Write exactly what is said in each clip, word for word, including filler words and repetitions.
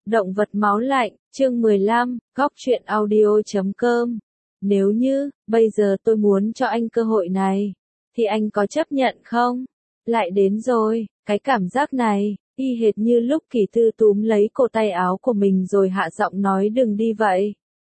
Động vật máu lạnh, chương mười lăm, góc truyện audio chấm com. Nếu như, bây giờ tôi muốn cho anh cơ hội này, thì anh có chấp nhận không? Lại đến rồi, cái cảm giác này, y hệt như lúc Kỳ Tư túm lấy cổ tay áo của mình rồi hạ giọng nói đừng đi vậy.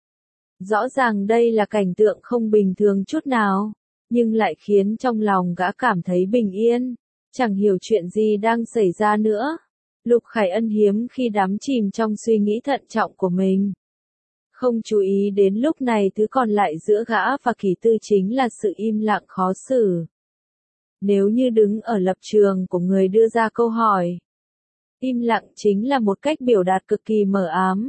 Rõ ràng đây là cảnh tượng không bình thường chút nào, nhưng lại khiến trong lòng gã cảm thấy bình yên, chẳng hiểu chuyện gì đang xảy ra nữa. Lục Khải Ân hiếm khi đắm chìm trong suy nghĩ thận trọng của mình. Không chú ý đến lúc này thứ còn lại giữa gã và Kỳ Tư chính là sự im lặng khó xử. Nếu như đứng ở lập trường của người đưa ra câu hỏi, im lặng chính là một cách biểu đạt cực kỳ mờ ám.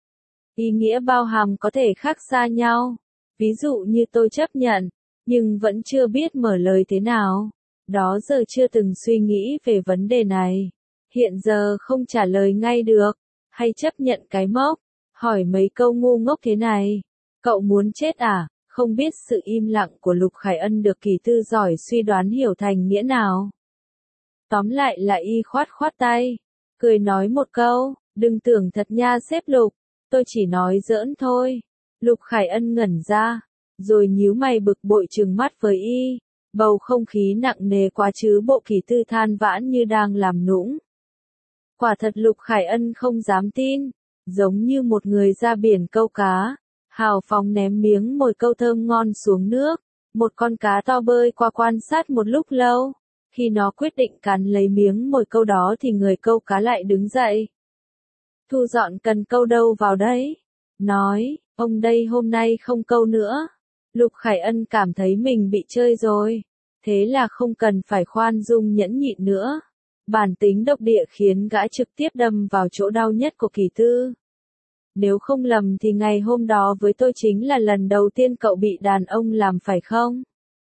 Ý nghĩa bao hàm có thể khác xa nhau. Ví dụ như tôi chấp nhận, nhưng vẫn chưa biết mở lời thế nào. Đó giờ chưa từng suy nghĩ về vấn đề này. Hiện giờ không trả lời ngay được, hay chấp nhận cái mốc, hỏi mấy câu ngu ngốc thế này. Cậu muốn chết à? Không biết sự im lặng của Lục Khải Ân được Kỳ Tư giỏi suy đoán hiểu thành nghĩa nào. Tóm lại là y khoát khoát tay, cười nói một câu, đừng tưởng thật nha sếp Lục, tôi chỉ nói giỡn thôi. Lục Khải Ân ngẩn ra, rồi nhíu mày bực bội trừng mắt với y, bầu không khí nặng nề quá chứ bộ Kỳ Tư than vãn như đang làm nũng. Quả thật Lục Khải Ân không dám tin, giống như một người ra biển câu cá, hào phóng ném miếng mồi câu thơm ngon xuống nước, một con cá to bơi qua quan sát một lúc lâu, khi nó quyết định cắn lấy miếng mồi câu đó thì người câu cá lại đứng dậy. Thu dọn cần câu đâu vào đấy? Nói, ông đây hôm nay không câu nữa. Lục Khải Ân cảm thấy mình bị chơi rồi, thế là không cần phải khoan dung nhẫn nhịn nữa. Bản tính độc địa khiến gã trực tiếp đâm vào chỗ đau nhất của Kỳ Tư. Nếu không lầm thì ngày hôm đó với tôi chính là lần đầu tiên cậu bị đàn ông làm phải không?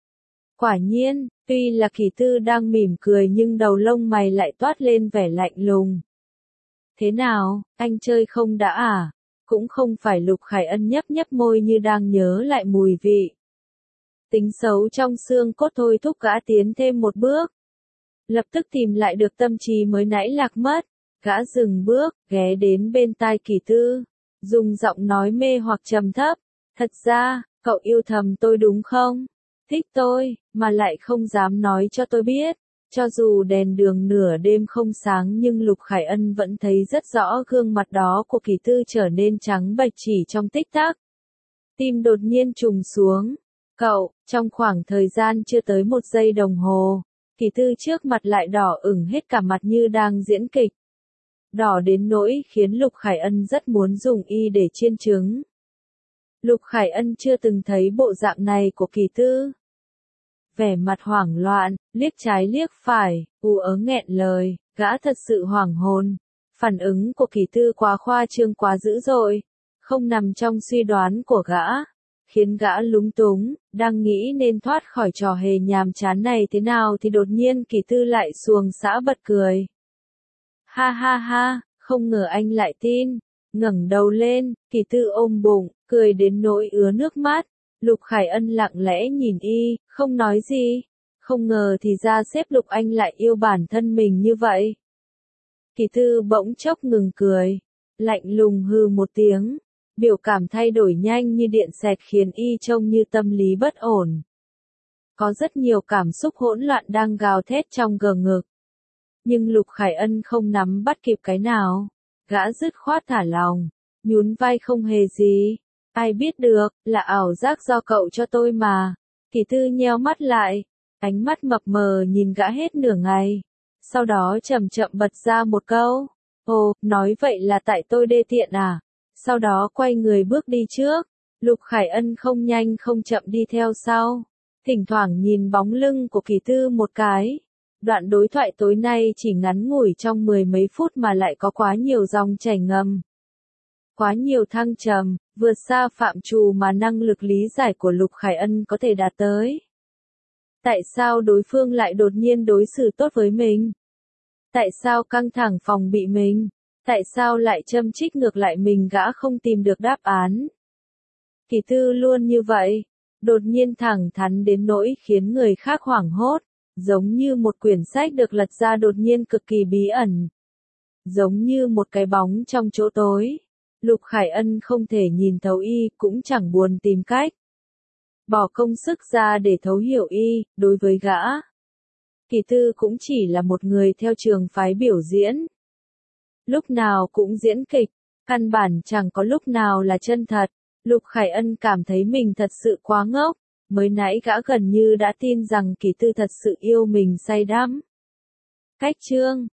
Quả nhiên, tuy là Kỳ Tư đang mỉm cười nhưng đầu lông mày lại toát lên vẻ lạnh lùng. Thế nào, anh chơi không đã à? Cũng không phải. Lục Khải Ân nhấp nhấp môi như đang nhớ lại mùi vị. Tính xấu trong xương cốt thôi thúc gã tiến thêm một bước. Lập tức tìm lại được tâm trí mới nãy lạc mất, gã dừng bước, ghé đến bên tai Kỳ Tư, dùng giọng nói mê hoặc trầm thấp, thật ra, cậu yêu thầm tôi đúng không? Thích tôi, mà lại không dám nói cho tôi biết. Cho dù đèn đường nửa đêm không sáng nhưng Lục Khải Ân vẫn thấy rất rõ gương mặt đó của Kỳ Tư trở nên trắng bệch chỉ trong tích tắc. Tim đột nhiên trùng xuống. Cậu, trong khoảng thời gian chưa tới một giây đồng hồ, Kỳ Tư trước mặt lại đỏ ửng hết cả mặt như đang diễn kịch. Đỏ đến nỗi khiến Lục Khải Ân rất muốn dùng y để chiên trứng. Lục Khải Ân chưa từng thấy bộ dạng này của Kỳ Tư. Vẻ mặt hoảng loạn, liếc trái liếc phải, ú ớ nghẹn lời, gã thật sự hoảng hồn. Phản ứng của Kỳ Tư quá khoa trương quá dữ dội, không nằm trong suy đoán của gã, khiến gã lúng túng, đang nghĩ nên thoát khỏi trò hề nhàm chán này thế nào thì đột nhiên Kỳ Tư lại xuồng xã bật cười. Ha ha ha, không ngờ anh lại tin. Ngẩng đầu lên, Kỳ Tư ôm bụng, cười đến nỗi ứa nước mắt. Lục Khải Ân lặng lẽ nhìn y, không nói gì. Không ngờ thì ra sếp Lục anh lại yêu bản thân mình như vậy. Kỳ Tư bỗng chốc ngừng cười, lạnh lùng hừ một tiếng, biểu cảm thay đổi nhanh như điện xẹt khiến y trông như tâm lý bất ổn. Có rất nhiều cảm xúc hỗn loạn đang gào thét trong gờ ngực. Nhưng Lục Khải Ân không nắm bắt kịp cái nào. Gã dứt khoát thả lòng, nhún vai không hề gì. Ai biết được, là ảo giác do cậu cho tôi mà. Kỳ Tư nheo mắt lại, ánh mắt mập mờ nhìn gã hết nửa ngày. Sau đó chậm chậm bật ra một câu. Ồ, nói vậy là tại tôi đê tiện à? Sau đó quay người bước đi trước. Lục Khải Ân không nhanh không chậm đi theo sau. Thỉnh thoảng nhìn bóng lưng của Kỳ Tư một cái. Đoạn đối thoại tối nay chỉ ngắn ngủi trong mười mấy phút mà lại có quá nhiều dòng chảy ngầm. Quá nhiều thăng trầm, vượt xa phạm trù mà năng lực lý giải của Lục Khải Ân có thể đạt tới. Tại sao đối phương lại đột nhiên đối xử tốt với mình? Tại sao căng thẳng phòng bị mình? Tại sao lại châm chích ngược lại mình? Gã không tìm được đáp án. Kỳ Tư luôn như vậy, đột nhiên thẳng thắn đến nỗi khiến người khác hoảng hốt, giống như một quyển sách được lật ra đột nhiên cực kỳ bí ẩn. giống như một cái bóng trong chỗ tối. Lục Khải Ân không thể nhìn thấu y, cũng chẳng buồn tìm cách bỏ công sức ra để thấu hiểu y, đối với gã. Kỳ Tư cũng chỉ là một người theo trường phái biểu diễn. Lúc nào cũng diễn kịch, căn bản chẳng có lúc nào là chân thật. Lục Khải Ân cảm thấy mình thật sự quá ngốc, mới nãy gã gần như đã tin rằng Kỳ Tư thật sự yêu mình say đắm. Cách chương